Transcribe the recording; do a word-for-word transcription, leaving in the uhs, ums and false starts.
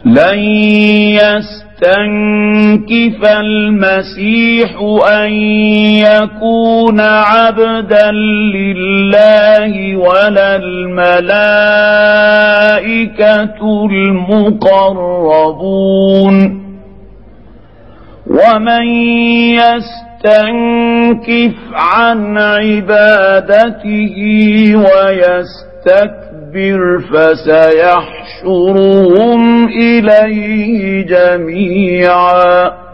لن يستنكف المسيح أن يكون عبدا لله ولا الملائكة المقربون، ومن يستنكف عن عبادته ويستكبر فسيحشرهم إليه جميعا.